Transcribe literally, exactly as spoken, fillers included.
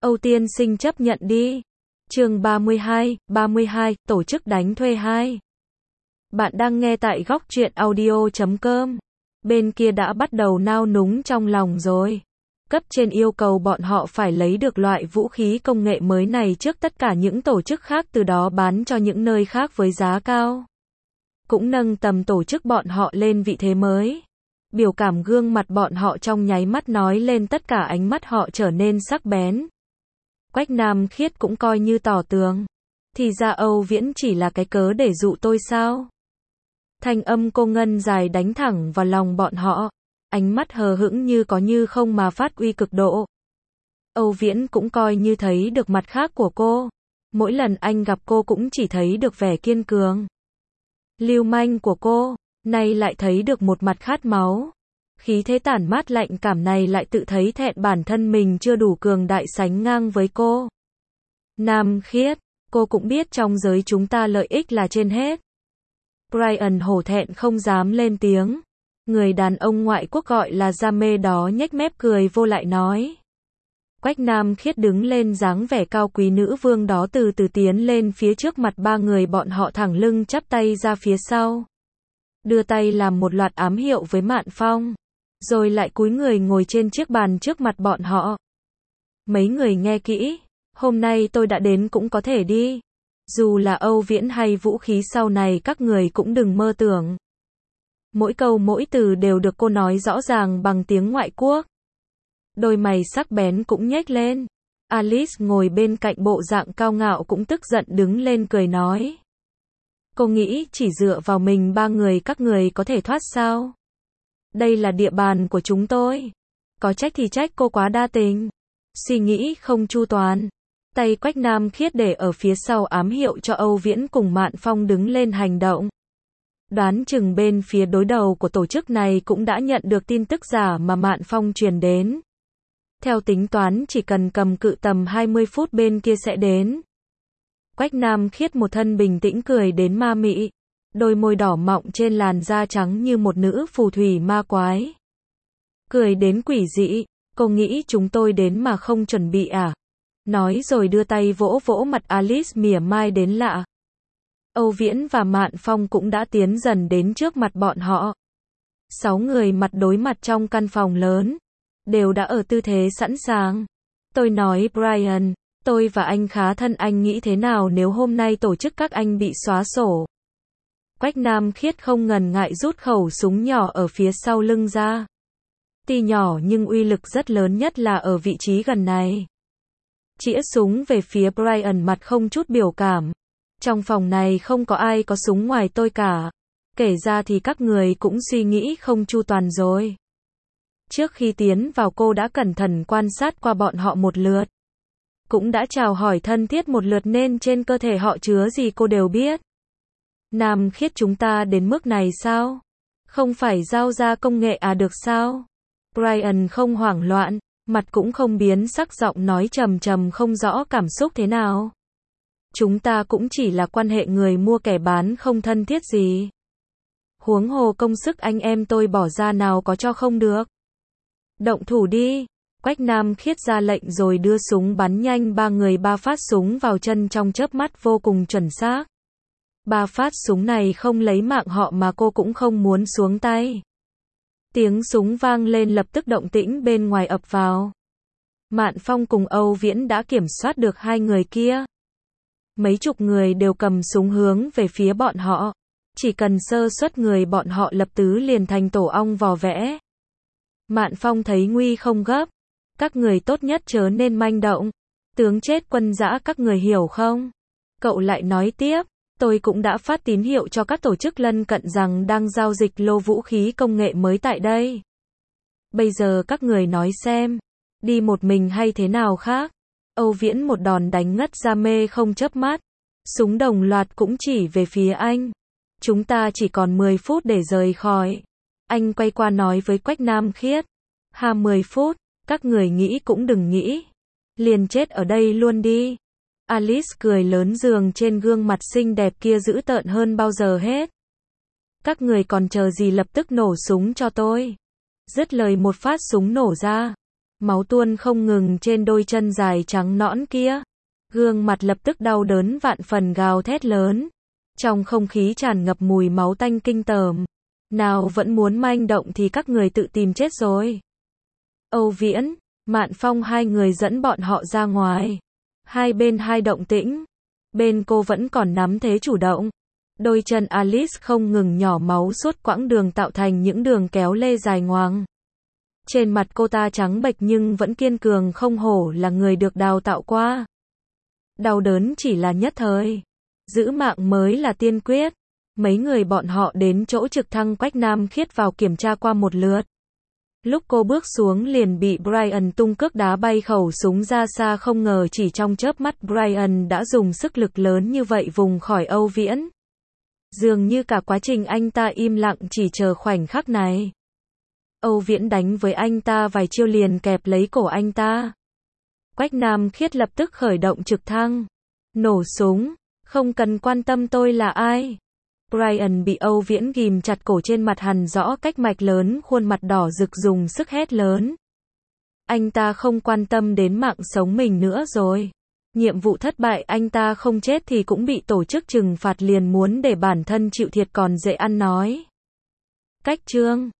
Âu tiên sinh chấp nhận đi. Chương ba mươi hai, ba mươi hai, tổ chức đánh thuê hai. Bạn đang nghe tại góc truyện audio chấm com. Bên kia đã bắt đầu nao núng trong lòng rồi. Cấp trên yêu cầu bọn họ phải lấy được loại vũ khí công nghệ mới này trước tất cả những tổ chức khác, từ đó bán cho những nơi khác với giá cao. Cũng nâng tầm tổ chức bọn họ lên vị thế mới. Biểu cảm gương mặt bọn họ trong nháy mắt nói lên tất cả, ánh mắt họ trở nên sắc bén. Quách Nam Khiết cũng coi như tỏ tường. Thì ra Âu Viễn chỉ là cái cớ để dụ tôi sao? Thanh âm cô ngân dài đánh thẳng vào lòng bọn họ. Ánh mắt hờ hững như có như không mà phát uy cực độ. Âu Viễn cũng coi như thấy được mặt khác của cô. Mỗi lần anh gặp cô cũng chỉ thấy được vẻ kiên cường, lưu manh của cô, nay lại thấy được một mặt khát máu. Khí thế tản mát lạnh cảm này lại tự thấy thẹn bản thân mình chưa đủ cường đại sánh ngang với cô. Nam Khiết, cô cũng biết trong giới chúng ta lợi ích là trên hết. Brian hổ thẹn không dám lên tiếng. Người đàn ông ngoại quốc gọi là gia mê đó nhếch mép cười vô lại nói. Quách Nam Khiết đứng lên, dáng vẻ cao quý nữ vương đó từ từ tiến lên phía trước mặt ba người bọn họ, thẳng lưng chắp tay ra phía sau. Đưa tay làm một loạt ám hiệu với Mạn Phong. Rồi lại cúi người ngồi trên chiếc bàn trước mặt bọn họ. Mấy người nghe kỹ, hôm nay tôi đã đến cũng có thể đi. Dù là Âu Viễn hay vũ khí sau này các người cũng đừng mơ tưởng. Mỗi câu mỗi từ đều được cô nói rõ ràng bằng tiếng ngoại quốc. Đôi mày sắc bén cũng nhếch lên. Alice ngồi bên cạnh bộ dạng cao ngạo cũng tức giận đứng lên cười nói. Cô nghĩ chỉ dựa vào mình ba người các người có thể thoát sao? Đây là địa bàn của chúng tôi. Có trách thì trách cô quá đa tình. Suy nghĩ không chu toàn. Tay Quách Nam Khiết để ở phía sau ám hiệu cho Âu Viễn cùng Mạn Phong đứng lên hành động. Đoán chừng bên phía đối đầu của tổ chức này cũng đã nhận được tin tức giả mà Mạn Phong truyền đến. Theo tính toán chỉ cần cầm cự tầm hai mươi phút bên kia sẽ đến. Quách Nam Khiết một thân bình tĩnh cười đến ma mị. Đôi môi đỏ mọng trên làn da trắng như một nữ phù thủy ma quái. Cười đến quỷ dị. Cô nghĩ chúng tôi đến mà không chuẩn bị à? Nói rồi đưa tay vỗ vỗ mặt Alice mỉa mai đến lạ. Âu Viễn và Mạn Phong cũng đã tiến dần đến trước mặt bọn họ. Sáu người mặt đối mặt trong căn phòng lớn. Đều đã ở tư thế sẵn sàng. Tôi nói Brian, tôi và anh khá thân, anh nghĩ thế nào nếu hôm nay tổ chức các anh bị xóa sổ? Quách Nam Khiết không ngần ngại rút khẩu súng nhỏ ở phía sau lưng ra. Tuy nhỏ nhưng uy lực rất lớn, nhất là ở vị trí gần này. Chĩa súng về phía Brian, mặt không chút biểu cảm. Trong phòng này không có ai có súng ngoài tôi cả. Kể ra thì các người cũng suy nghĩ không chu toàn rồi. Trước khi tiến vào cô đã cẩn thận quan sát qua bọn họ một lượt. Cũng đã chào hỏi thân thiết một lượt nên trên cơ thể họ chứa gì cô đều biết. Nam Khiết, chúng ta đến mức này sao? Không phải giao ra công nghệ à được sao? Brian không hoảng loạn, mặt cũng không biến sắc, giọng nói trầm trầm không rõ cảm xúc thế nào. Chúng ta cũng chỉ là quan hệ người mua kẻ bán, không thân thiết gì. Huống hồ công sức anh em tôi bỏ ra nào có cho không được. Động thủ đi. Quách Nam Khiết ra lệnh rồi đưa súng bắn nhanh ba người ba phát súng vào chân trong chớp mắt vô cùng chuẩn xác. Ba phát súng này không lấy mạng họ mà cô cũng không muốn xuống tay. Tiếng súng vang lên, lập tức động tĩnh bên ngoài ập vào. Mạn Phong cùng Âu Viễn đã kiểm soát được hai người kia. Mấy chục người đều cầm súng hướng về phía bọn họ. Chỉ cần sơ suất người bọn họ lập tứ liền thành tổ ong vò vẽ. Mạn Phong thấy nguy không gấp. Các người tốt nhất chớ nên manh động. Tướng chết quân dã, các người hiểu không? Cậu lại nói tiếp. Tôi cũng đã phát tín hiệu cho các tổ chức lân cận rằng đang giao dịch lô vũ khí công nghệ mới tại đây. Bây giờ các người nói xem. Đi một mình hay thế nào khác? Âu Viễn một đòn đánh ngất gia mê không chớp mắt. Súng đồng loạt cũng chỉ về phía anh. Chúng ta chỉ còn mười phút để rời khỏi. Anh quay qua nói với Quách Nam Khiết. Ha, mười phút, các người nghĩ cũng đừng nghĩ. Liền chết ở đây luôn đi. Alice cười lớn, giường trên gương mặt xinh đẹp kia dữ tợn hơn bao giờ hết. Các người còn chờ gì, lập tức nổ súng cho tôi. Dứt lời một phát súng nổ ra. máu tuôn không ngừng trên đôi chân dài trắng nõn kia. Gương mặt lập tức đau đớn vạn phần gào thét lớn. Trong không khí tràn ngập mùi máu tanh kinh tởm. Nào vẫn muốn manh động thì các người tự tìm chết rồi. Âu Viễn, Mạn Phong hai người dẫn bọn họ ra ngoài. Hai bên hai động tĩnh. Bên cô vẫn còn nắm thế chủ động. Đôi chân Alice không ngừng nhỏ máu suốt quãng đường tạo thành những đường kéo lê dài ngoằng. Trên mặt cô ta trắng bệch nhưng vẫn kiên cường không hổ là người được đào tạo qua. Đau đớn chỉ là nhất thời. Giữ mạng mới là tiên quyết. Mấy người bọn họ đến chỗ trực thăng Quách Nam Khiết vào kiểm tra qua một lượt. Lúc cô bước xuống liền bị Brian tung cước đá bay khẩu súng ra xa, không ngờ chỉ trong chớp mắt Brian đã dùng sức lực lớn như vậy vùng khỏi Âu Viễn. Dường như cả quá trình anh ta im lặng chỉ chờ khoảnh khắc này. Âu Viễn đánh với anh ta vài chiêu liền kẹp lấy cổ anh ta. Quách Nam Khiết lập tức khởi động trực thăng. Nổ súng, không cần quan tâm tôi là ai. Brian bị Âu Viễn ghìm chặt cổ, trên mặt hằn rõ cách mạch lớn, khuôn mặt đỏ rực dùng sức hét lớn. Anh ta không quan tâm đến mạng sống mình nữa rồi. Nhiệm vụ thất bại, anh ta không chết thì cũng bị tổ chức trừng phạt, liền muốn để bản thân chịu thiệt còn dễ ăn nói. Cách chương